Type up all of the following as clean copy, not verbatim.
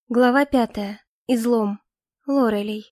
Глава 5. Излом. Лорелей.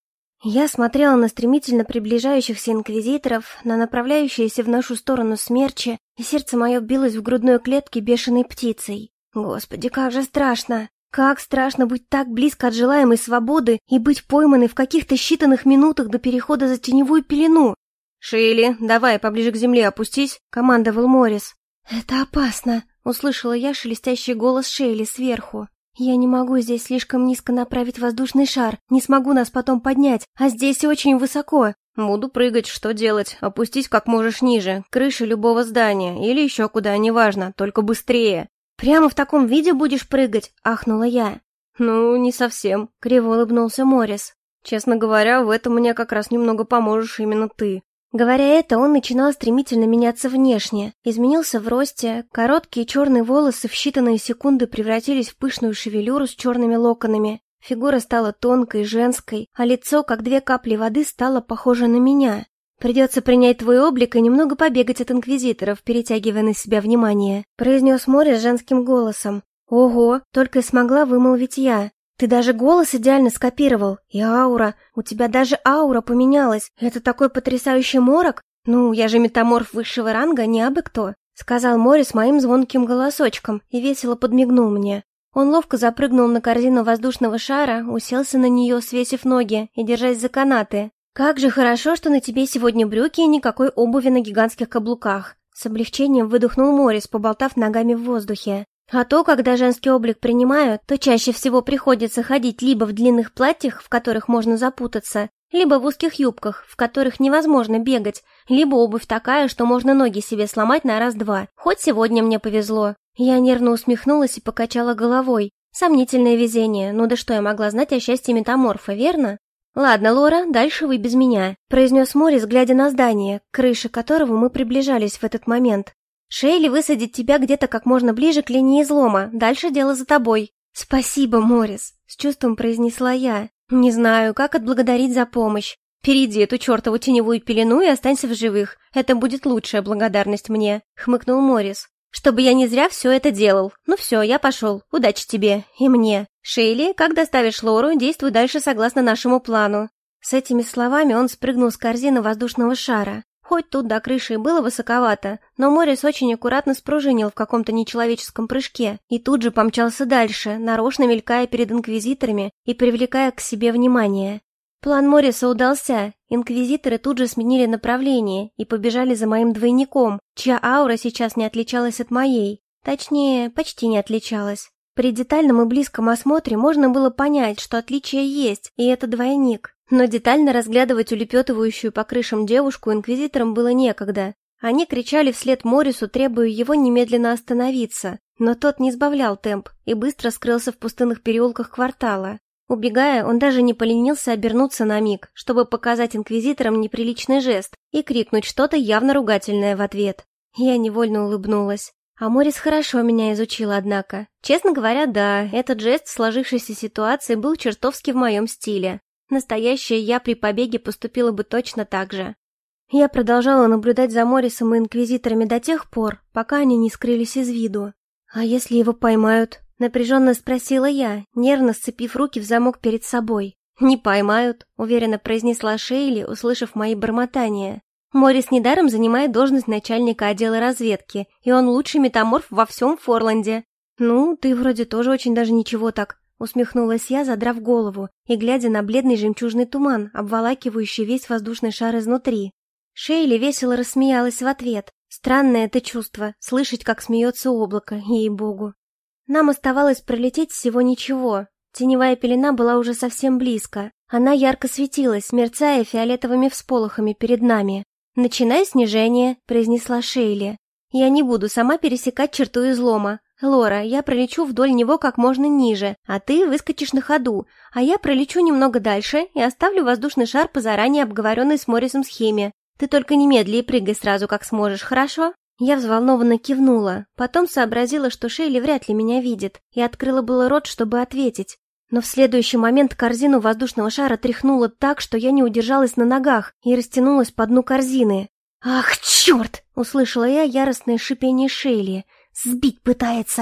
Я смотрела на стремительно приближающихся инквизиторов, на направляющиеся в нашу сторону смерчи, и сердце мое билось в грудной клетке бешеной птицей. Господи, как же страшно! Как страшно быть так близко от желаемой свободы и быть пойманной в каких-то считанных минутах до перехода за теневую пелену! «Шейли, давай поближе к земле опустись», — командовал Моррис. «Это опасно», — услышала я шелестящий голос Шейли сверху. «Я не могу здесь слишком низко направить воздушный шар, не смогу нас потом поднять, а здесь очень высоко». «Буду прыгать, что делать? Опустись как можешь ниже, крыши любого здания или еще куда, неважно, только быстрее». «Прямо в таком виде будешь прыгать?» — ахнула я. «Ну, не совсем», — криво улыбнулся Моррис. «Честно говоря, в этом мне как раз немного поможешь именно ты». Говоря это, он начинал стремительно меняться внешне. Изменился в росте, короткие черные волосы в считанные секунды превратились в пышную шевелюру с черными локонами. Фигура стала тонкой, женской, а лицо, как две капли воды, стало похоже на меня. «Придется принять твой облик и немного побегать от инквизиторов, перетягивая на себя внимание», — произнес Моррис женским голосом. «Ого!» — только и смогла вымолвить я. «Ты даже голос идеально скопировал, и аура. У тебя даже аура поменялась. Это такой потрясающий морок? Ну, я же метаморф высшего ранга, не абы кто», — сказал Моррис моим звонким голосочком и весело подмигнул мне. Он ловко запрыгнул на корзину воздушного шара, уселся на нее, свесив ноги и держась за канаты. «Как же хорошо, что на тебе сегодня брюки и никакой обуви на гигантских каблуках», — с облегчением выдохнул Моррис, поболтав ногами в воздухе. А то, когда женский облик принимают, то чаще всего приходится ходить либо в длинных платьях, в которых можно запутаться, либо в узких юбках, в которых невозможно бегать, либо обувь такая, что можно ноги себе сломать на раз-два. Хоть сегодня мне повезло. Я нервно усмехнулась и покачала головой. Сомнительное везение, ну да что я могла знать о счастье метаморфа, верно? «Ладно, Лора, дальше вы без меня», — произнес Моррис, глядя на здание, к крыше которого мы приближались в этот момент. «Шейли высадит тебя где-то как можно ближе к линии излома. Дальше дело за тобой». «Спасибо, Моррис», — с чувством произнесла я. «Не знаю, как отблагодарить за помощь. Перейди эту чертову теневую пелену и останься в живых. Это будет лучшая благодарность мне», — хмыкнул Моррис. «Чтобы я не зря все это делал. Ну все, я пошел. Удачи тебе. И мне. Шейли, как доставишь Лору, действуй дальше согласно нашему плану». С этими словами он спрыгнул с корзины воздушного шара. Хоть тут до крыши и было высоковато, но Моррис очень аккуратно спружинил в каком-то нечеловеческом прыжке и тут же помчался дальше, нарочно мелькая перед инквизиторами и привлекая к себе внимание. План Морриса удался, инквизиторы тут же сменили направление и побежали за моим двойником, чья аура сейчас не отличалась от моей. Точнее, почти не отличалась. При детальном и близком осмотре можно было понять, что отличие есть, и это двойник. Но детально разглядывать улепетывающую по крышам девушку инквизиторам было некогда. Они кричали вслед Моррису, требуя его немедленно остановиться, но тот не сбавлял темп и быстро скрылся в пустынных переулках квартала. Убегая, он даже не поленился обернуться на миг, чтобы показать инквизиторам неприличный жест и крикнуть что-то явно ругательное в ответ. Я невольно улыбнулась. А Моррис хорошо меня изучил, однако. Честно говоря, да, этот жест в сложившейся ситуации был чертовски в моем стиле. Настоящая я при побеге поступила бы точно так же. Я продолжала наблюдать за Моррисом и инквизиторами до тех пор, пока они не скрылись из виду. «А если его поймают?» — напряженно спросила я, нервно сцепив руки в замок перед собой. «Не поймают», — уверенно произнесла Шейли, услышав мои бормотания. «Моррис недаром занимает должность начальника отдела разведки, и он лучший метаморф во всем Форланде». «Ну, ты вроде тоже очень даже ничего так», — усмехнулась я, задрав голову и глядя на бледный жемчужный туман, обволакивающий весь воздушный шар изнутри. Шейли весело рассмеялась в ответ. Странное это чувство — слышать, как смеется облако, ей-богу. Нам оставалось пролететь всего ничего. Теневая пелена была уже совсем близко. Она ярко светилась, мерцая фиолетовыми всполохами перед нами. «Начинай снижение», — произнесла Шейли. «Я не буду сама пересекать черту излома. Лора, я пролечу вдоль него как можно ниже, а ты выскочишь на ходу, а я пролечу немного дальше и оставлю воздушный шар по заранее обговоренной с Моррисом схеме. Ты только немедли и прыгай сразу, как сможешь, хорошо?» Я взволнованно кивнула, потом сообразила, что Шейли вряд ли меня видит, и открыла было рот, чтобы ответить. Но в следующий момент корзину воздушного шара тряхнуло так, что я не удержалась на ногах и растянулась по дну корзины. «Ах, черт!» — услышала я яростное шипение Шейли. «Сбить пытается!»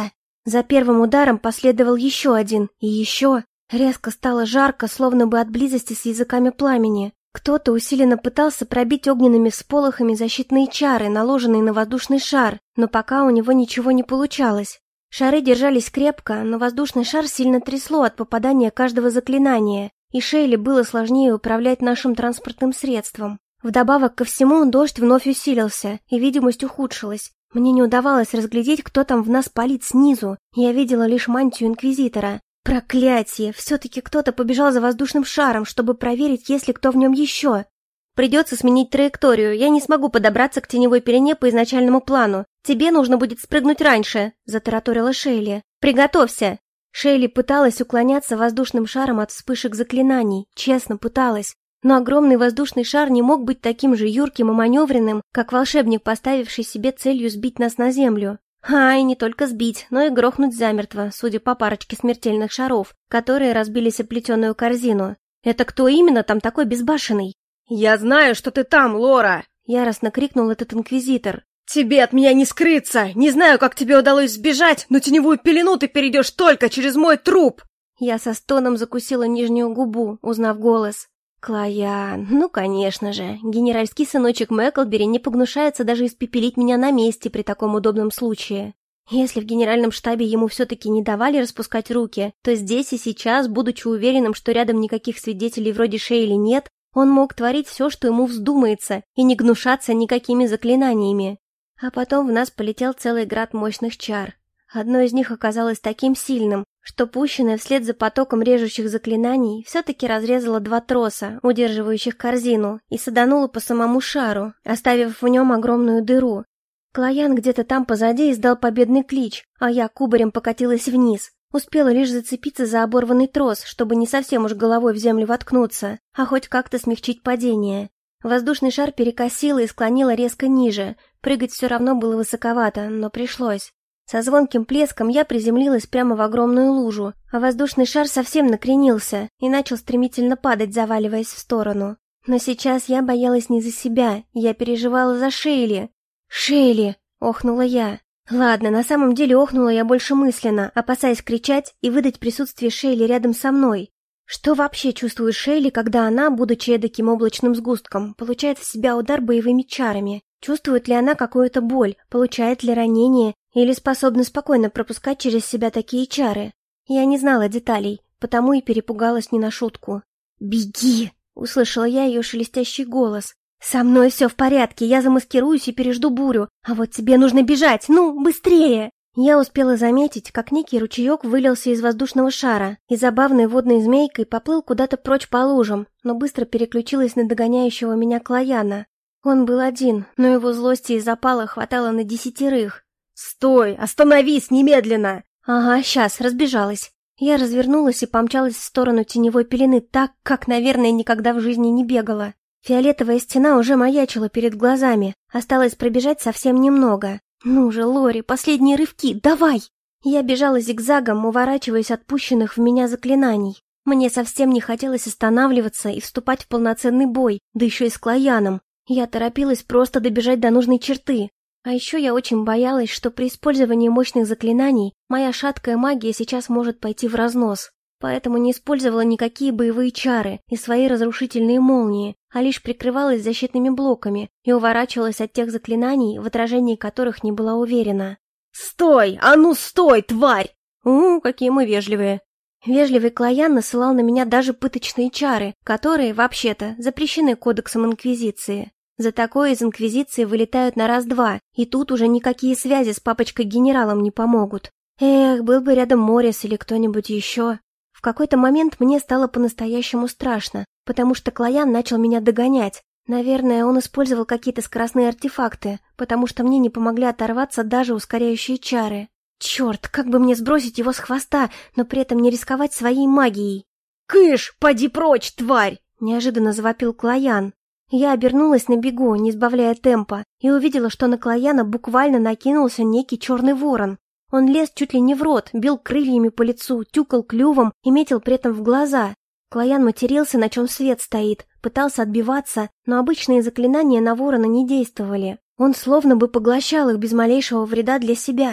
За первым ударом последовал еще один, и еще. Резко стало жарко, словно бы от близости с языками пламени. Кто-то усиленно пытался пробить огненными всполохами защитные чары, наложенные на воздушный шар, но пока у него ничего не получалось. Шары держались крепко, но воздушный шар сильно трясло от попадания каждого заклинания, и Шейли было сложнее управлять нашим транспортным средством. Вдобавок ко всему, дождь вновь усилился, и видимость ухудшилась. Мне не удавалось разглядеть, кто там в нас палит снизу, я видела лишь мантию Инквизитора. Проклятие! Все-таки кто-то побежал за воздушным шаром, чтобы проверить, есть ли кто в нем еще. Придется сменить траекторию, я не смогу подобраться к теневой пелене по изначальному плану. Тебе нужно будет спрыгнуть раньше, затараторила Шейли. Приготовься! Шейли пыталась уклоняться воздушным шаром от вспышек заклинаний, честно пыталась. Но огромный воздушный шар не мог быть таким же юрким и маневренным, как волшебник, поставивший себе целью сбить нас на землю. И не только сбить, но и грохнуть замертво, судя по парочке смертельных шаров, которые разбились о плетеную корзину. Это кто именно там такой безбашенный? «Я знаю, что ты там, Лора!» — яростно крикнул этот инквизитор. «Тебе от меня не скрыться! Не знаю, как тебе удалось сбежать, но теневую пелену ты перейдешь только через мой труп!» Я со стоном закусила нижнюю губу, узнав голос. Клаян, ну конечно же, генеральский сыночек Мэклбери не погнушается даже испепелить меня на месте при таком удобном случае. Если в генеральном штабе ему все-таки не давали распускать руки, то здесь и сейчас, будучи уверенным, что рядом никаких свидетелей вроде Шейли нет, он мог творить все, что ему вздумается, и не гнушаться никакими заклинаниями. А потом в нас полетел целый град мощных чар. Одно из них оказалось таким сильным, что пущенное вслед за потоком режущих заклинаний все-таки разрезало 2 троса, удерживающих корзину, и садануло по самому шару, оставив в нем огромную дыру. Клаян где-то там позади издал победный клич, а я кубарем покатилась вниз. Успела лишь зацепиться за оборванный трос, чтобы не совсем уж головой в землю воткнуться, а хоть как-то смягчить падение. Воздушный шар перекосило и склонило резко ниже. Прыгать все равно было высоковато, но пришлось. Со звонким плеском я приземлилась прямо в огромную лужу, а воздушный шар совсем накренился и начал стремительно падать, заваливаясь в сторону. Но сейчас я боялась не за себя, я переживала за Шейли. «Шейли!» — охнула я. Ладно, на самом деле охнула я больше мысленно, опасаясь кричать и выдать присутствие Шейли рядом со мной. Что вообще чувствует Шейли, когда она, будучи эдаким облачным сгустком, получает в себя удар боевыми чарами? Чувствует ли она какую-то боль, получает ли ранение, или способна спокойно пропускать через себя такие чары? Я не знала деталей, потому и перепугалась не на шутку. «Беги!» — услышала я ее шелестящий голос. «Со мной все в порядке, я замаскируюсь и пережду бурю, а вот тебе нужно бежать, ну, быстрее!» Я успела заметить, как некий ручеек вылился из воздушного шара и забавной водной змейкой поплыл куда-то прочь по лужам, но быстро переключилась на догоняющего меня Клаяна. Он был один, но его злости и запала хватало на 10. «Стой! Остановись немедленно!» «Ага, сейчас, разбежалась». Я развернулась и помчалась в сторону теневой пелены так, как, наверное, никогда в жизни не бегала. Фиолетовая стена уже маячила перед глазами, осталось пробежать совсем немного. «Ну же, Лори, последние рывки, давай!» Я бежала зигзагом, уворачиваясь от пущенных в меня заклинаний. Мне совсем не хотелось останавливаться и вступать в полноценный бой, да еще и с Клаяном. Я торопилась просто добежать до нужной черты. А еще я очень боялась, что при использовании мощных заклинаний моя шаткая магия сейчас может пойти в разнос. Поэтому не использовала никакие боевые чары и свои разрушительные молнии, а лишь прикрывалась защитными блоками и уворачивалась от тех заклинаний, в отражении которых не была уверена. «Стой! А ну стой, тварь!» Какие мы вежливые. Вежливый Клаян насылал на меня даже пыточные чары, которые, вообще-то, запрещены кодексом Инквизиции. За такое из Инквизиции вылетают на раз-два, и тут уже никакие связи с папочкой-генералом не помогут. Эх, был бы рядом Моррис или кто-нибудь еще. В какой-то момент мне стало по-настоящему страшно, потому что Клаян начал меня догонять. Наверное, он использовал какие-то скоростные артефакты, потому что мне не помогли оторваться даже ускоряющие чары. Черт, как бы мне сбросить его с хвоста, но при этом не рисковать своей магией? «Кыш, поди прочь, тварь!» — неожиданно завопил Клаян. Я обернулась на бегу, не сбавляя темпа, и увидела, что на Клаяна буквально накинулся некий черный ворон. Он лез чуть ли не в рот, бил крыльями по лицу, тюкал клювом и метил при этом в глаза. Клаян матерился, на чем свет стоит, пытался отбиваться, но обычные заклинания на ворона не действовали. Он словно бы поглощал их без малейшего вреда для себя.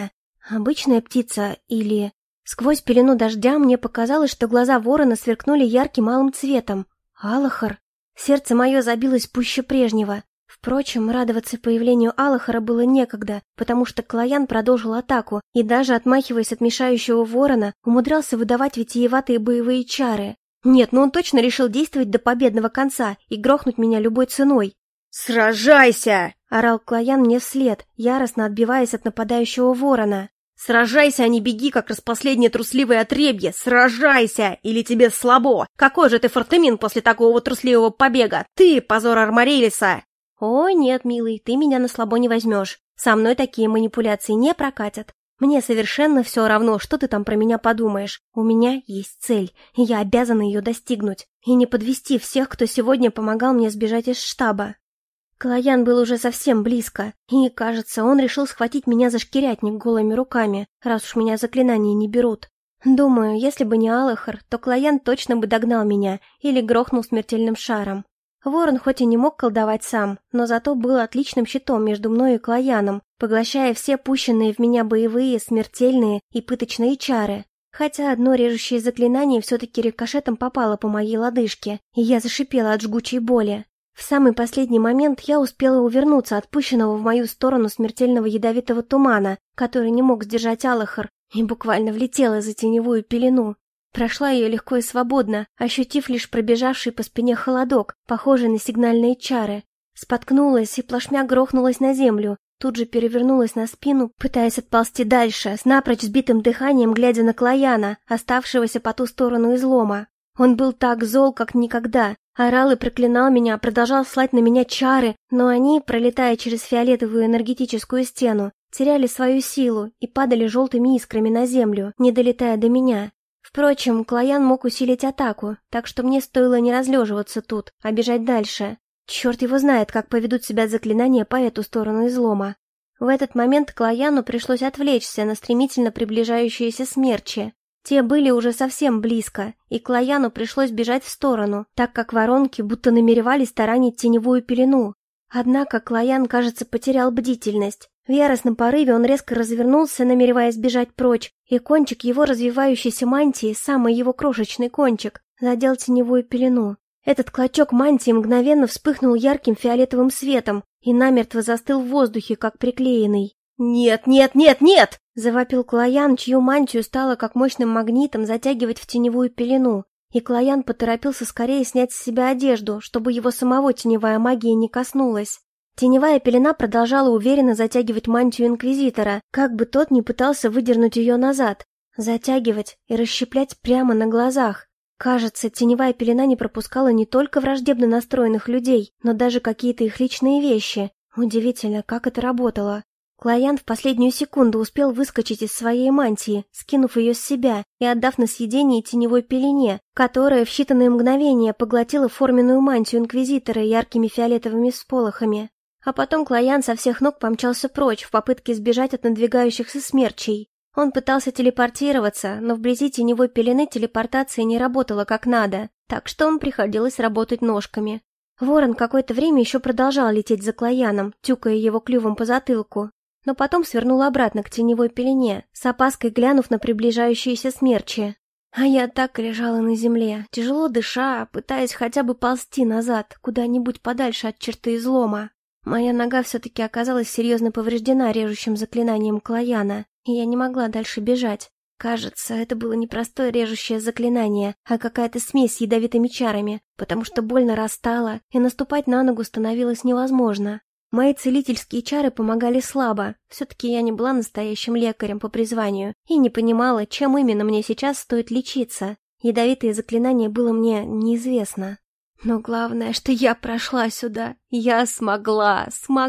Обычная птица или... Сквозь пелену дождя мне показалось, что глаза ворона сверкнули ярким алым цветом. Алахар. Сердце мое забилось пуще прежнего. Впрочем, радоваться появлению Алахара было некогда, потому что Клоян продолжил атаку и даже, отмахиваясь от мешающего ворона, умудрялся выдавать витиеватые боевые чары. Нет, ну он точно решил действовать до победного конца и грохнуть меня любой ценой. «Сражайся!» — орал Клоян мне вслед, яростно отбиваясь от нападающего ворона. «Сражайся, а не беги, как распоследнее трусливое отребье! Сражайся! Или тебе слабо! Какой же ты Фортемин после такого трусливого побега! Ты — позор Армарелиса!» «Ой, нет, милый, ты меня на слабо не возьмешь. Со мной такие манипуляции не прокатят. Мне совершенно все равно, что ты там про меня подумаешь. У меня есть цель, и я обязана ее достигнуть. И не подвести всех, кто сегодня помогал мне сбежать из штаба». Клоян был уже совсем близко, и, кажется, он решил схватить меня за шкирятник голыми руками, раз уж меня заклинания не берут. Думаю, если бы не Алахар, то Клоян точно бы догнал меня или грохнул смертельным шаром. Ворон хоть и не мог колдовать сам, но зато был отличным щитом между мной и Клояном, поглощая все пущенные в меня боевые, смертельные и пыточные чары. Хотя одно режущее заклинание все-таки рикошетом попало по моей лодыжке, и я зашипела от жгучей боли. В самый последний момент я успела увернуться от пущенного в мою сторону смертельного ядовитого тумана, который не мог сдержать Алахар, и буквально влетела за теневую пелену. Прошла ее легко и свободно, ощутив лишь пробежавший по спине холодок, похожий на сигнальные чары. Споткнулась и плашмя грохнулась на землю, тут же перевернулась на спину, пытаясь отползти дальше, с напрочь сбитым дыханием глядя на Клояна, оставшегося по ту сторону излома. Он был так зол, как никогда, орал и проклинал меня, продолжал слать на меня чары, но они, пролетая через фиолетовую энергетическую стену, теряли свою силу и падали желтыми искрами на землю, не долетая до меня. Впрочем, Клоян мог усилить атаку, так что мне стоило не разлеживаться тут, а бежать дальше. Черт его знает, как поведут себя заклинания по эту сторону излома. В этот момент Клояну пришлось отвлечься на стремительно приближающиеся смерчи. Те были уже совсем близко, и Клояну пришлось бежать в сторону, так как воронки будто намеревались таранить теневую пелену. Однако Клоян, кажется, потерял бдительность. В яростном порыве он резко развернулся, намереваясь бежать прочь, и кончик его развивающейся мантии, самый его крошечный кончик, задел теневую пелену. Этот клочок мантии мгновенно вспыхнул ярким фиолетовым светом и намертво застыл в воздухе, как приклеенный. «Нет, нет, нет, нет!» — завопил Клоян, чью мантию стало как мощным магнитом затягивать в теневую пелену, и Клоян поторопился скорее снять с себя одежду, чтобы его самого теневая магия не коснулась. Теневая пелена продолжала уверенно затягивать мантию Инквизитора, как бы тот ни пытался выдернуть ее назад, затягивать и расщеплять прямо на глазах. Кажется, теневая пелена не пропускала не только враждебно настроенных людей, но даже какие-то их личные вещи. Удивительно, как это работало. Клоян в последнюю секунду успел выскочить из своей мантии, скинув ее с себя и отдав на съедение теневой пелене, которая в считанные мгновения поглотила форменную мантию Инквизитора яркими фиолетовыми всполохами. А потом Клоян со всех ног помчался прочь в попытке избежать от надвигающихся смерчей. Он пытался телепортироваться, но вблизи теневой пелены телепортация не работала как надо, так что ему приходилось работать ножками. Ворон какое-то время еще продолжал лететь за Клояном, тюкая его клювом по затылку, но потом свернул обратно к теневой пелене, с опаской глянув на приближающиеся смерчи. А я так и лежала на земле, тяжело дыша, пытаясь хотя бы ползти назад, куда-нибудь подальше от черты излома. Моя нога все-таки оказалась серьезно повреждена режущим заклинанием Клояна, и я не могла дальше бежать. Кажется, это было не простое режущее заклинание, а какая-то смесь с ядовитыми чарами, потому что боль нарастала, и наступать на ногу становилось невозможно. Мои целительские чары помогали слабо, все-таки я не была настоящим лекарем по призванию и не понимала, чем именно мне сейчас стоит лечиться. Ядовитое заклинание было мне неизвестно. Но главное, что я прошла сюда. Я смогла.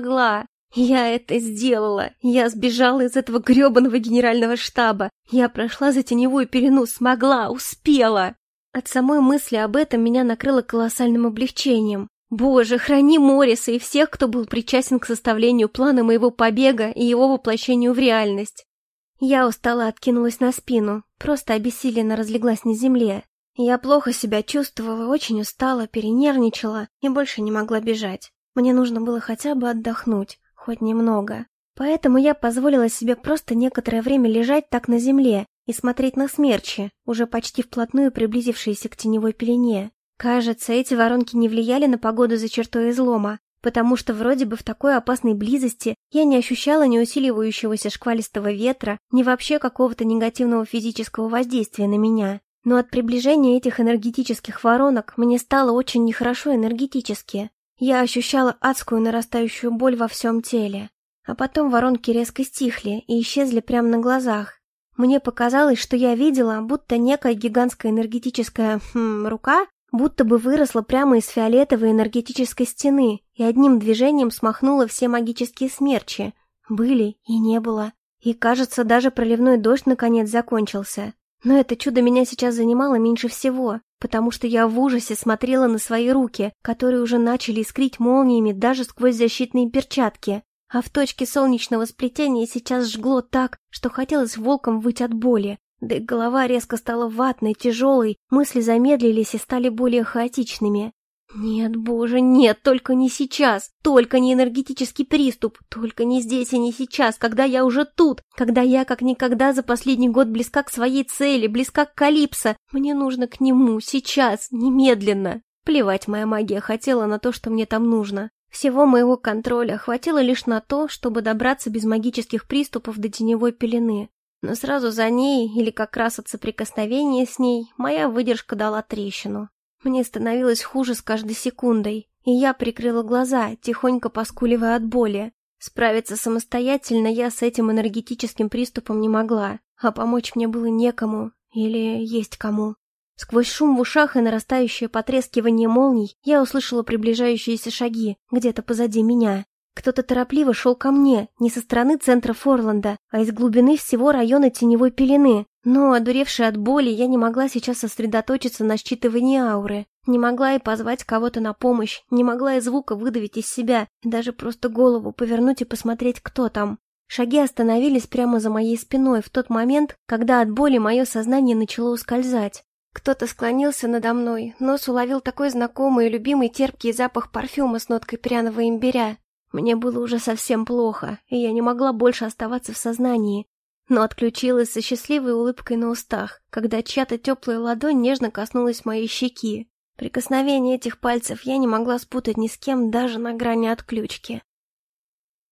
Я это сделала. Я сбежала из этого гребаного генерального штаба. Я прошла за теневую пелену, смогла, успела. От самой мысли об этом меня накрыло колоссальным облегчением. Боже, храни Морриса и всех, кто был причастен к составлению плана моего побега и его воплощению в реальность. Я устало откинулась на спину, просто обессиленно разлеглась на земле. Я плохо себя чувствовала, очень устала, перенервничала и больше не могла бежать. Мне нужно было хотя бы отдохнуть, хоть немного. Поэтому я позволила себе просто некоторое время лежать так на земле и смотреть на смерчи, уже почти вплотную приблизившиеся к теневой пелене. Кажется, эти воронки не влияли на погоду за чертой излома, потому что вроде бы в такой опасной близости я не ощущала ни усиливающегося шквалистого ветра, ни вообще какого-то негативного физического воздействия на меня. Но от приближения этих энергетических воронок мне стало очень нехорошо энергетически. Я ощущала адскую нарастающую боль во всем теле. А потом воронки резко стихли и исчезли прямо на глазах. Мне показалось, что я видела, будто некая гигантская энергетическая рука будто бы выросла прямо из фиолетовой энергетической стены и одним движением смахнула все магические смерчи. Были и не было. И, кажется, даже проливной дождь наконец закончился. Но это чудо меня сейчас занимало меньше всего, потому что я в ужасе смотрела на свои руки, которые уже начали искрить молниями даже сквозь защитные перчатки. А в точке солнечного сплетения сейчас жгло так, что хотелось волком выть от боли. Да и голова резко стала ватной, тяжелой, мысли замедлились и стали более хаотичными. Нет, боже, нет, только не сейчас, только не энергетический приступ, только не здесь и не сейчас, когда я уже тут, когда я как никогда за последний год близка к своей цели, близка к Калипсо. Мне нужно к нему, сейчас, немедленно. Плевать моя магия хотела на то, что мне там нужно. Всего моего контроля хватило лишь на то, чтобы добраться без магических приступов до теневой пелены. Но сразу за ней, или как раз от соприкосновения с ней, моя выдержка дала трещину. Мне становилось хуже с каждой секундой, и я прикрыла глаза, тихонько поскуливая от боли. Справиться самостоятельно я с этим энергетическим приступом не могла, а помочь мне было некому, или есть кому. Сквозь шум в ушах и нарастающее потрескивание молний я услышала приближающиеся шаги где-то позади меня. Кто-то торопливо шел ко мне, не со стороны центра Форланда, а из глубины всего района теневой пелены. Но, одуревшая от боли, я не могла сейчас сосредоточиться на считывании ауры. Не могла и позвать кого-то на помощь, не могла и звука выдавить из себя, даже просто голову повернуть и посмотреть, кто там. Шаги остановились прямо за моей спиной в тот момент, когда от боли мое сознание начало ускользать. Кто-то склонился надо мной, нос уловил такой знакомый и любимый терпкий запах парфюма с ноткой пряного имбиря. Мне было уже совсем плохо, и я не могла больше оставаться в сознании, но отключилась со счастливой улыбкой на устах, когда чья-то теплая ладонь нежно коснулась моей щеки. Прикосновение этих пальцев я не могла спутать ни с кем даже на грани отключки.